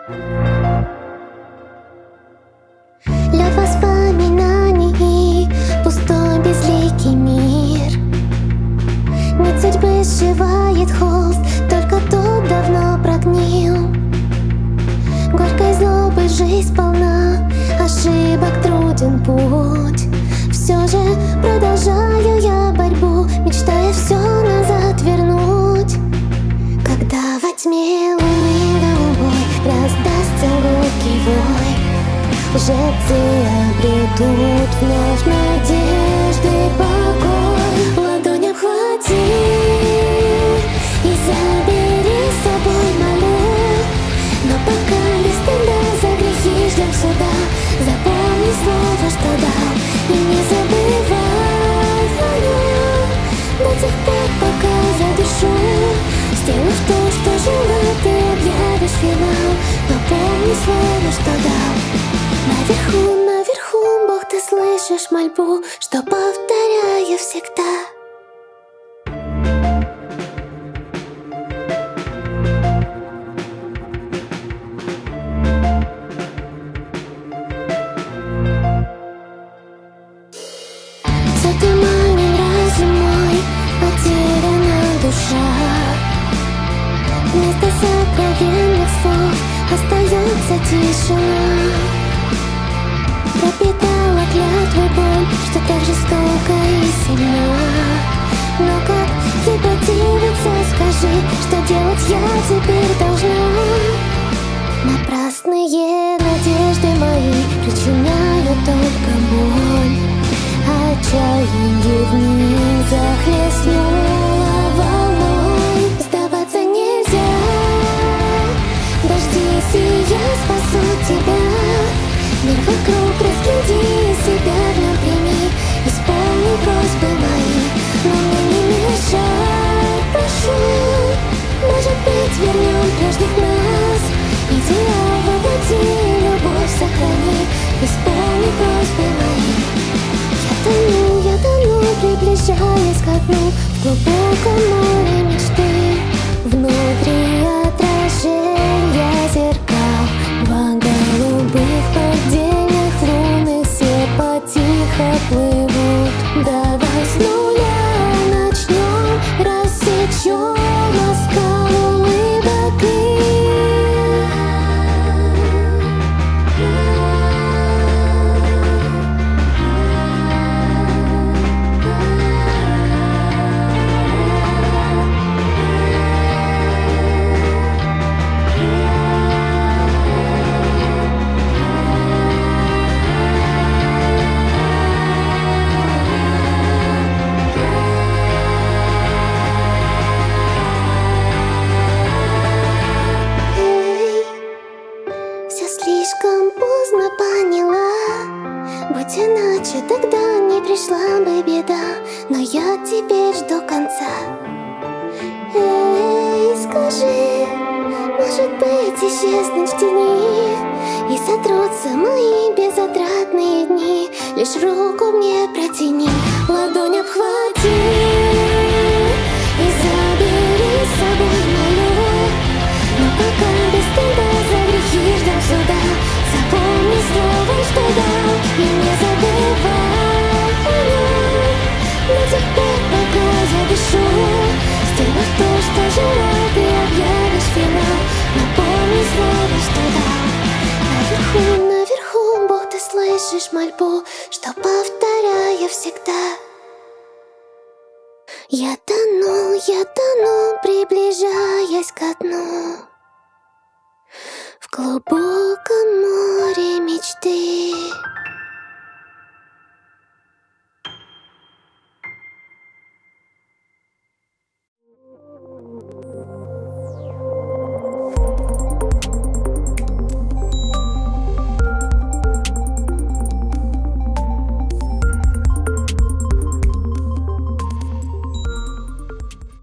Лед воспоминаний, пустой безликий мир. Нить судьбы сшивает холст, только тот давно прогнил. Горькой злобой жизнь полна, ошибок труден путь. Все же продолжаю я борьбу, мечтая все назад вернуть. Когда во тьме луны голубой раздастся гулкий вой, лжецы обретут вновь надежды покой. Ладонь обхвати и забери с собой, молю. Но пока без стыда за грехи ждем суда, запомни слово, что дал, и не забывай о нем до тех пор, пока задышу. Сделав то, что желал, ты объявишь финал, но помни слово, что дал. Наверху, наверху, Бог, ты слышишь мольбу, что повторяю всегда. Затуманен разум мой, потеряна душа. Вместо сокровенных слов остается тишина. Пропитала клятвы боль, что так жестоко и сильна. Но как ей противиться, скажи, что делать я теперь должна? Напрасные надежды мои причиняют только боль. Отчаяние вниз захлестнуло волной. Сдаваться нельзя, дождись, и я спасу тебя. Мир вокруг раскинди, себя в нем прими, исполни просьбы мои, но мне не мешай, прошу. Может быть, вернем прежних нас, идеал воплоти, любовь сохрани, исполни просьбы мои. Я тону, приближаясь ко дну, в глубоком море мечты. Внутри отражения зеркал, два голубых поддельных луны, все потихо плывут. Давай с нуля начнем, рассечем оскал улыбок и слишком поздно поняла. Будь иначе, тогда не пришла бы беда. Но я теперь жду конца. Эй, скажи, может быть, исчезнуть в тени и сотрутся мои безотрадные дни. Лишь руку мне протяни, ладонь обхвати и забери с собой, молю. Но пока без стыда за грехи ждем суда, запомни слово, что дал, и не забывай о нем до тех пор, пока я дышу. Сделав то, что желал, ты объявишь финал, но помни слово, что дал. Наверху, наверху, Бог, ты слышишь мольбу, что повторяю всегда. Я тону, приближаясь ко дну, в глубоком море мечты.